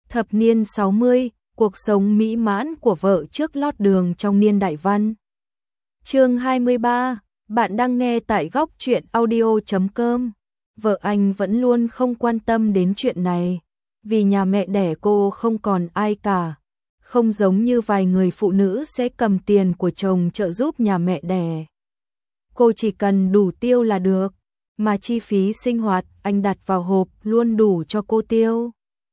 Thập niên 60, cuộc sống mỹ mãn của vợ trước lót đường trong niên đại văn. Chương 23, bạn đang nghe tại góc truyện audio.com. Vợ anh vẫn luôn không quan tâm đến chuyện này, vì nhà mẹ đẻ cô không còn ai cả. Không giống như vài người phụ nữ sẽ cầm tiền của chồng trợ giúp nhà mẹ đẻ. Cô chỉ cần đủ tiêu là được, mà chi phí sinh hoạt anh đặt vào hộp luôn đủ cho cô tiêu.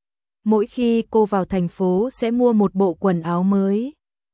Mỗi khi cô vào thành phố sẽ mua một bộ quần áo mới.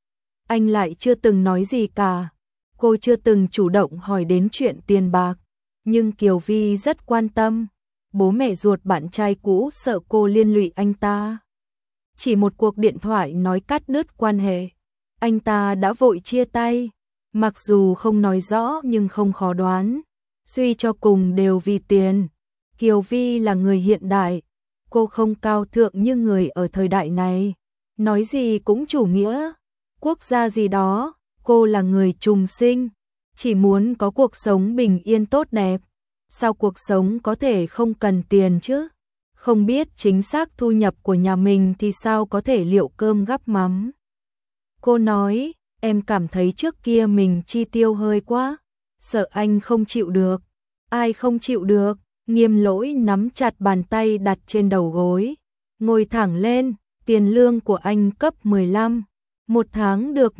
Anh lại chưa từng nói gì cả. Cô chưa từng chủ động hỏi đến chuyện tiền bạc, nhưng Kiều Vi rất quan tâm. Bố mẹ ruột bạn trai cũ sợ cô liên lụy anh ta. Chỉ một cuộc điện thoại nói cắt đứt quan hệ, anh ta đã vội chia tay. Mặc dù không nói rõ nhưng không khó đoán, suy cho cùng đều vì tiền. Kiều Vi là người hiện đại, cô không cao thượng như người ở thời đại này, nói gì cũng chủ nghĩa, quốc gia gì đó. Cô là người trùng sinh, chỉ muốn có cuộc sống bình yên tốt đẹp. Sao cuộc sống có thể không cần tiền chứ? Không biết chính xác thu nhập của nhà mình thì sao có thể liệu cơm gắp mắm. Cô nói, em cảm thấy trước kia mình chi tiêu hơi quá, sợ anh không chịu được. Ai không chịu được? Nghiêm Lỗi nắm chặt bàn tay đặt trên đầu gối, ngồi thẳng lên. Tiền lương của anh cấp 15, một tháng được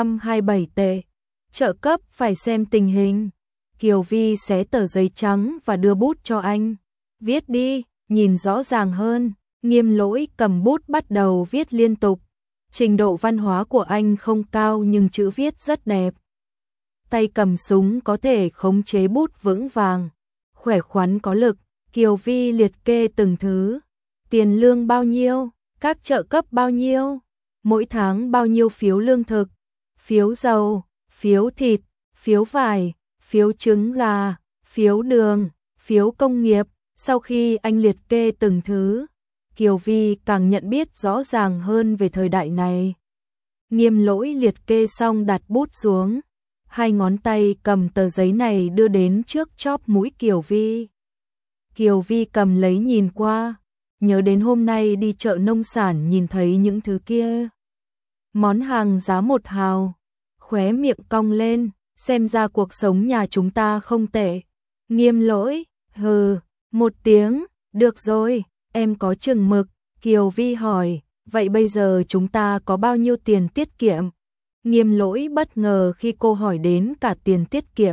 127 tệ. Trợ cấp phải xem tình hình. Kiều Vi xé tờ giấy trắng và đưa bút cho anh. Viết đi, nhìn rõ ràng hơn. Nghiêm Lỗi cầm bút bắt đầu viết liên tục. Trình độ văn hóa của anh không cao nhưng chữ viết rất đẹp. Tay cầm súng có thể khống chế bút vững vàng, khỏe khoắn có lực. Kiều Vi liệt kê từng thứ. Tiền lương bao nhiêu? Các trợ cấp bao nhiêu? Mỗi tháng bao nhiêu phiếu lương thực, phiếu dầu, phiếu thịt, phiếu vải, phiếu trứng gà, phiếu đường, phiếu công nghiệp. Sau khi anh liệt kê từng thứ, Kiều Vi càng nhận biết rõ ràng hơn về thời đại này. Nghiêm Lỗi liệt kê xong đặt bút xuống, hai ngón tay cầm tờ giấy này đưa đến trước chóp mũi Kiều Vi. Kiều Vi cầm lấy nhìn qua, nhớ đến hôm nay đi chợ nông sản nhìn thấy những thứ kia. Món hàng giá 1 hào, khóe miệng cong lên, xem ra cuộc sống nhà chúng ta không tệ. Nghiêm Lỗi, hừ, một tiếng, được rồi, em có chừng mực. Kiều Vi hỏi, vậy bây giờ chúng ta có bao nhiêu tiền tiết kiệm? Nghiêm Lỗi bất ngờ khi cô hỏi đến cả tiền tiết kiệm.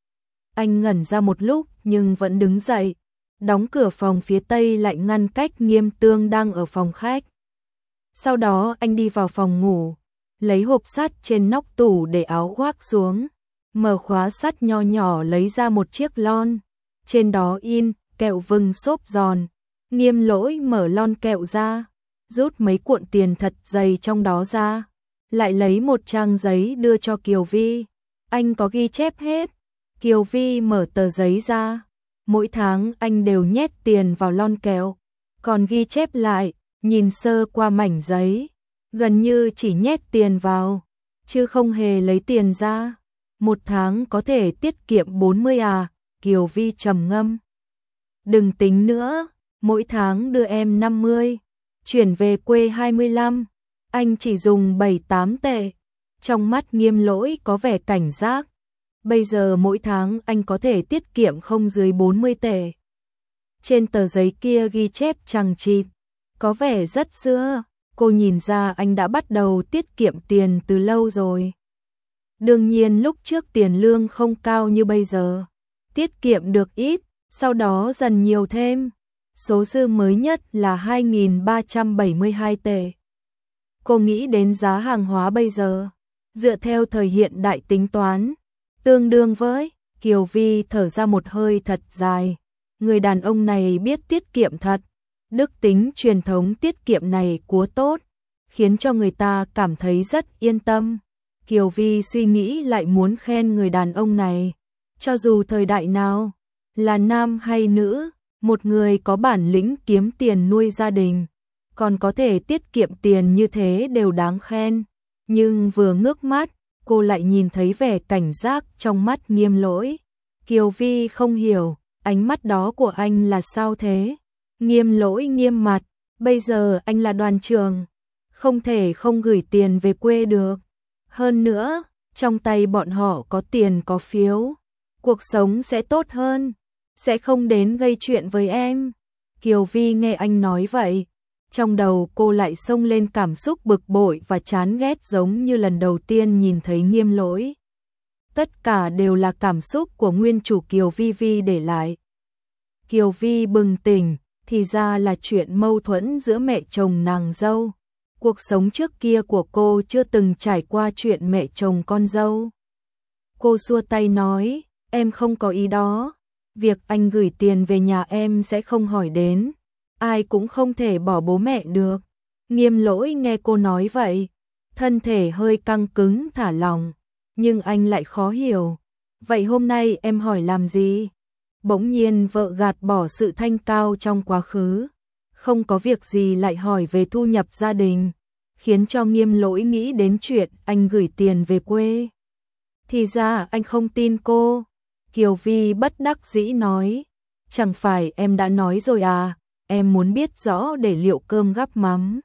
Anh ngẩn ra một lúc nhưng vẫn đứng dậy, đóng cửa phòng phía tây lại ngăn cách Nghiêm Tương đang ở phòng khách. Sau đó anh đi vào phòng ngủ, lấy hộp sắt trên nóc tủ để áo khoác xuống, mở khóa sắt nho nhỏ lấy ra một chiếc lon, trên đó in kẹo vừng xốp giòn. Nghiêm Lỗi mở lon kẹo ra, rút mấy cuộn tiền thật dày trong đó ra, lại lấy một trang giấy đưa cho Kiều Vi. Anh có ghi chép hết. Kiều Vi mở tờ giấy ra, mỗi tháng anh đều nhét tiền vào lon kẹo, còn ghi chép lại. Nhìn sơ qua mảnh giấy, gần như chỉ nhét tiền vào, chứ không hề lấy tiền ra. Một tháng có thể tiết kiệm 40 à? Kiều Vi trầm ngâm. Đừng tính nữa, mỗi tháng đưa em 50, chuyển về quê 25, anh chỉ dùng 7-8 tệ. Trong mắt Nghiêm Lỗi có vẻ cảnh giác. Bây giờ mỗi tháng anh có thể tiết kiệm không dưới 40 tệ. Trên tờ giấy kia ghi chép chằng chịt, có vẻ rất xưa. Cô nhìn ra anh đã bắt đầu tiết kiệm tiền từ lâu rồi. Đương nhiên lúc trước tiền lương không cao như bây giờ, tiết kiệm được ít, sau đó dần nhiều thêm. Số dư mới nhất là 2.372 tệ. Cô nghĩ đến giá hàng hóa bây giờ, dựa theo thời hiện đại tính toán, tương đương với. Kiều Vi thở ra một hơi thật dài. Người đàn ông này biết tiết kiệm thật. Đức tính truyền thống tiết kiệm này quá tốt, khiến cho người ta cảm thấy rất yên tâm. Kiều Vi suy nghĩ lại muốn khen người đàn ông này. Cho dù thời đại nào, là nam hay nữ, một người có bản lĩnh kiếm tiền nuôi gia đình, còn có thể tiết kiệm tiền như thế đều đáng khen. Nhưng vừa ngước mắt, cô lại nhìn thấy vẻ cảnh giác trong mắt Nghiêm Lỗi. Kiều Vi không hiểu, ánh mắt đó của anh là sao thế? Nghiêm Lỗi nghiêm mặt, Bây giờ anh là đoàn trưởng, không thể không gửi tiền về quê được. Hơn nữa, trong tay bọn họ có tiền có phiếu, cuộc sống sẽ tốt hơn, sẽ không đến gây chuyện với em. Kiều Vi nghe anh nói vậy, trong đầu cô lại xông lên cảm xúc bực bội và chán ghét giống như lần đầu tiên nhìn thấy Nghiêm Lỗi. Tất cả đều là cảm xúc của nguyên chủ Kiều Vi Vi để lại. Kiều Vi bừng tỉnh, thì ra là chuyện mâu thuẫn giữa mẹ chồng nàng dâu. Cuộc sống trước kia của cô chưa từng trải qua chuyện mẹ chồng con dâu. Cô xua tay nói, em không có ý đó. Việc anh gửi tiền về nhà em sẽ không hỏi đến. Ai cũng không thể bỏ bố mẹ được. Nghiêm Lỗi nghe cô nói vậy, thân thể hơi căng cứng thả lỏng, nhưng anh lại khó hiểu. Vậy hôm nay em hỏi làm gì? Bỗng nhiên vợ gạt bỏ sự thanh cao trong quá khứ, không có việc gì lại hỏi về thu nhập gia đình, khiến cho Nghiêm Lỗi nghĩ đến chuyện anh gửi tiền về quê. Thì ra anh không tin cô. Kiều Vi bất đắc dĩ nói, chẳng phải em đã nói rồi à, em muốn biết rõ để liệu cơm gắp mắm.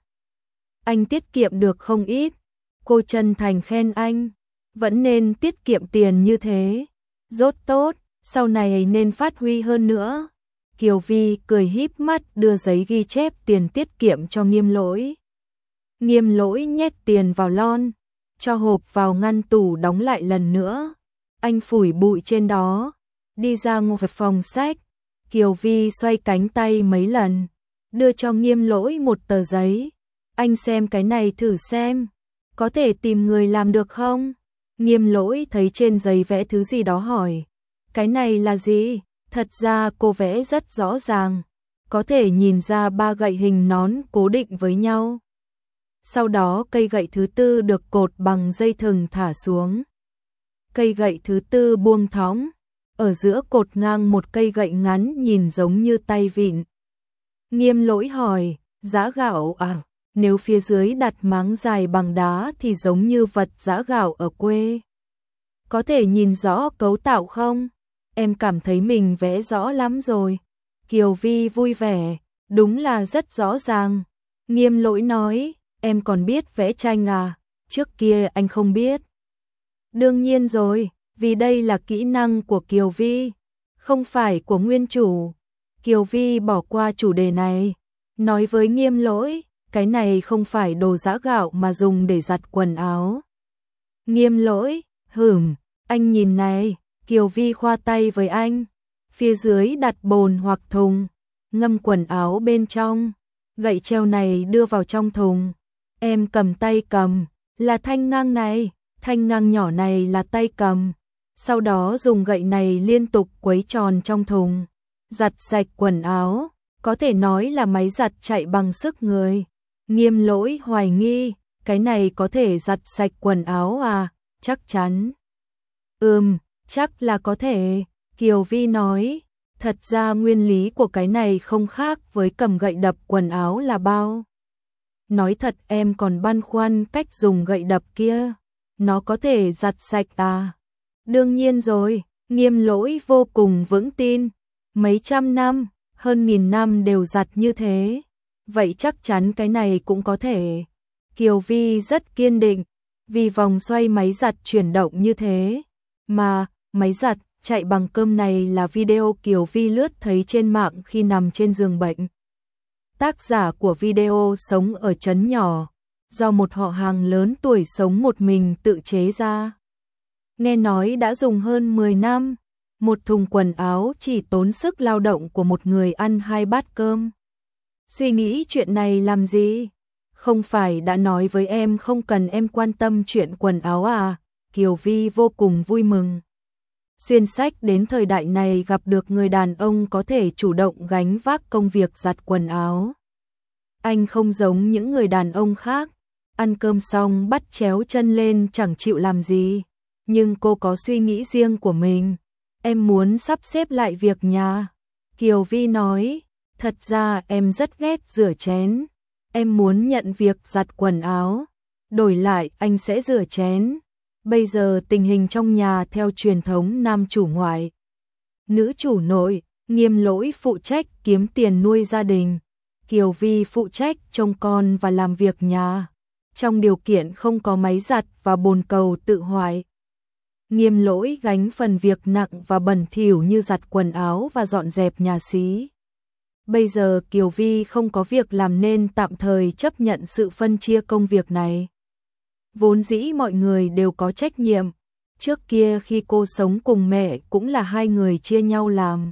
Anh tiết kiệm được không ít. Cô chân thành khen anh, vẫn nên tiết kiệm tiền như thế. Rốt tốt, sau này nên phát huy hơn nữa. Kiều Vi cười híp mắt đưa giấy ghi chép tiền tiết kiệm cho Nghiêm Lỗi. Nghiêm Lỗi nhét tiền vào lon, cho hộp vào ngăn tủ đóng lại lần nữa. Anh phủi bụi trên đó, đi ra ngoài phòng sách. Kiều Vi xoay cánh tay mấy lần, đưa cho Nghiêm Lỗi một tờ giấy. Anh xem cái này thử xem, có thể tìm người làm được không? Nghiêm Lỗi thấy trên giấy vẽ thứ gì đó hỏi, cái này là gì? Thật ra cô vẽ rất rõ ràng, có thể nhìn ra 3 gậy hình nón cố định với nhau. Sau đó cây gậy thứ tư được cột bằng dây thừng thả xuống. Cây gậy thứ tư buông thõng, ở giữa cột ngang một cây gậy ngắn nhìn giống như tay vịn. Nghiêm Lỗi hỏi, giã gạo à? Nếu phía dưới đặt máng dài bằng đá thì giống như vật giã gạo ở quê. Có thể nhìn rõ cấu tạo không? Em cảm thấy mình vẽ rõ lắm rồi. Kiều Vi vui vẻ, đúng là rất rõ ràng. Nghiêm Lỗi nói, em còn biết vẽ tranh à? Trước kia anh không biết. Đương nhiên rồi, vì đây là kỹ năng của Kiều Vi, không phải của nguyên chủ. Kiều Vi bỏ qua chủ đề này, nói với Nghiêm Lỗi, cái này không phải đồ giã gạo mà dùng để giặt quần áo. Nghiêm Lỗi, anh nhìn này. Kiều Vi khoa tay với anh, phía dưới đặt bồn hoặc thùng, ngâm quần áo bên trong, gậy treo này đưa vào trong thùng. Em cầm tay cầm, là thanh ngang này, thanh ngang nhỏ này là tay cầm. Sau đó dùng gậy này liên tục quấy tròn trong thùng, giặt sạch quần áo, có thể nói là máy giặt chạy bằng sức người. Nghiêm Lỗi hoài nghi, cái này có thể giặt sạch quần áo à? Chắc chắn. Chắc là có thể. Kiều Vi nói, thật ra nguyên lý của cái này không khác với cầm gậy đập quần áo là bao. Nói thật em còn băn khoăn cách dùng gậy đập kia, nó có thể giặt sạch à? Đương nhiên rồi, Nghiêm Lỗi vô cùng vững tin, mấy trăm năm, hơn 1000 năm đều giặt như thế, vậy chắc chắn cái này cũng có thể. Kiều Vi rất kiên định, vì vòng xoay máy giặt chuyển động như thế, mà máy giặt chạy bằng cơm này là video Kiều Vi lướt thấy trên mạng khi nằm trên giường bệnh. Tác giả của video sống ở trấn nhỏ, do một họ hàng lớn tuổi sống một mình tự chế ra. Nghe nói đã dùng hơn 10 năm, một thùng quần áo chỉ tốn sức lao động của một người ăn 2 bát cơm. Suy nghĩ chuyện này làm gì? Không phải đã nói với em không cần em quan tâm chuyện quần áo à? Kiều Vi vô cùng vui mừng. Xuyên sách đến thời đại này gặp được người đàn ông có thể chủ động gánh vác công việc giặt quần áo. Anh không giống những người đàn ông khác, ăn cơm xong bắt chéo chân lên chẳng chịu làm gì. Nhưng cô có suy nghĩ riêng của mình. Em muốn sắp xếp lại việc nhà. Kiều Vi nói, thật ra em rất ghét rửa chén. Em muốn nhận việc giặt quần áo, đổi lại anh sẽ rửa chén. Bây giờ tình hình trong nhà theo truyền thống nam chủ ngoại, nữ chủ nội, Nghiêm Lỗi phụ trách kiếm tiền nuôi gia đình. Kiều Vi phụ trách trông con và làm việc nhà. Trong điều kiện không có máy giặt và bồn cầu tự hoại, Nghiêm Lỗi gánh phần việc nặng và bẩn thỉu như giặt quần áo và dọn dẹp nhà xí. Bây giờ Kiều Vi không có việc làm nên tạm thời chấp nhận sự phân chia công việc này. Vốn dĩ mọi người đều có trách nhiệm. Trước kia khi cô sống cùng mẹ cũng là hai người chia nhau làm.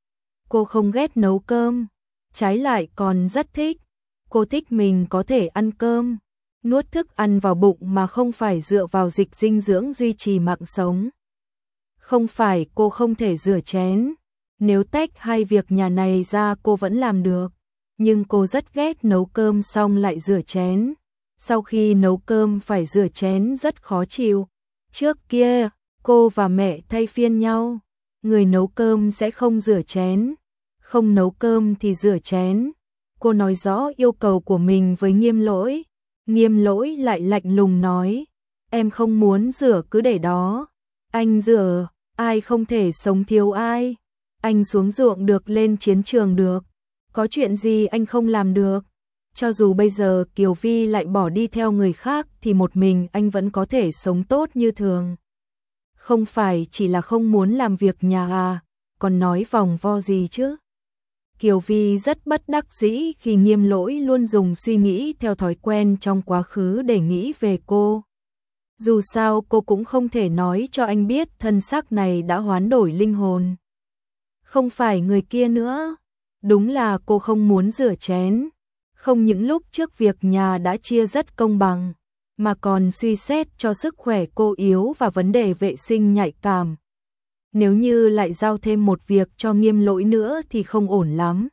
Cô không ghét nấu cơm, trái lại còn rất thích. Cô thích mình có thể ăn cơm, nuốt thức ăn vào bụng mà không phải dựa vào dịch dinh dưỡng duy trì mạng sống. Không phải cô không thể rửa chén, nếu tách hai việc nhà này ra cô vẫn làm được, nhưng cô rất ghét nấu cơm xong lại rửa chén. Sau khi nấu cơm phải rửa chén rất khó chịu. Trước kia, cô và mẹ thay phiên nhau, người nấu cơm sẽ không rửa chén, không nấu cơm thì rửa chén. Cô nói rõ yêu cầu của mình với Nghiêm Lỗi. Nghiêm Lỗi lại lạnh lùng nói, em không muốn rửa cứ để đó. Anh rửa, ai không thể sống thiếu ai. Anh xuống ruộng được, lên chiến trường được. Có chuyện gì anh không làm được? Cho dù bây giờ Kiều Vi lại bỏ đi theo người khác thì một mình anh vẫn có thể sống tốt như thường. Không phải chỉ là không muốn làm việc nhà à, còn nói vòng vo gì chứ? Kiều Vi rất bất đắc dĩ khi Nghiêm Lỗi luôn dùng suy nghĩ theo thói quen trong quá khứ để nghĩ về cô. Dù sao cô cũng không thể nói cho anh biết thân xác này đã hoán đổi linh hồn. Không phải người kia nữa. Đúng là cô không muốn rửa chén. Không những lúc trước việc nhà đã chia rất công bằng, mà còn suy xét cho sức khỏe cô yếu và vấn đề vệ sinh nhạy cảm. Nếu như lại giao thêm một việc cho Nghiêm Lỗi nữa thì không ổn lắm.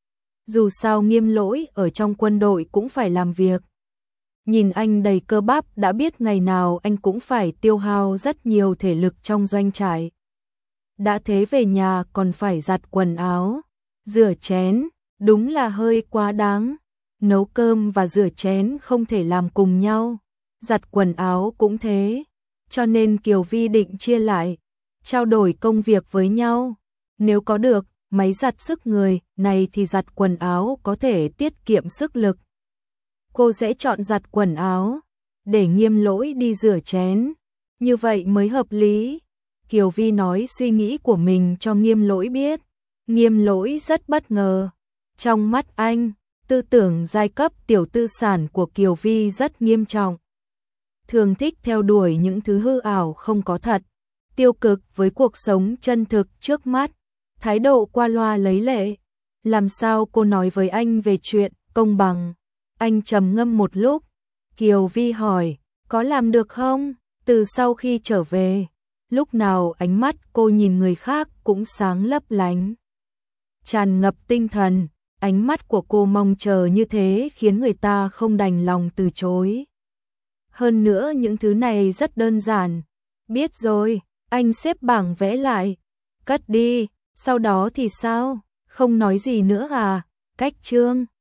Dù sao Nghiêm Lỗi ở trong quân đội cũng phải làm việc. Nhìn anh đầy cơ bắp đã biết ngày nào anh cũng phải tiêu hao rất nhiều thể lực trong doanh trại. Đã thế về nhà còn phải giặt quần áo, rửa chén, đúng là hơi quá đáng. Nấu cơm và rửa chén không thể làm cùng nhau, giặt quần áo cũng thế. Cho nên Kiều Vi định chia lại, trao đổi công việc với nhau. Nếu có được máy giặt sức người này thì giặt quần áo có thể tiết kiệm sức lực. Cô sẽ chọn giặt quần áo, để Nghiêm Lỗi đi rửa chén. Như vậy mới hợp lý. Kiều Vi nói suy nghĩ của mình cho Nghiêm Lỗi biết. Nghiêm Lỗi rất bất ngờ. Trong mắt anh, tư tưởng giai cấp tiểu tư sản của Kiều Vi rất nghiêm trọng. Thường thích theo đuổi những thứ hư ảo không có thật, tiêu cực với cuộc sống chân thực trước mắt, thái độ qua loa lấy lệ. Làm sao cô nói với anh về chuyện công bằng? Anh trầm ngâm một lúc. Kiều Vi hỏi, có làm được không? Từ sau khi trở về, lúc nào ánh mắt cô nhìn người khác cũng sáng lấp lánh, tràn ngập tinh thần. Ánh mắt của cô mong chờ như thế khiến người ta không đành lòng từ chối. Hơn nữa những thứ này rất đơn giản. Biết rồi, anh xếp bảng vẽ lại. Cất đi, sau đó thì sao? Không nói gì nữa à? Cách chương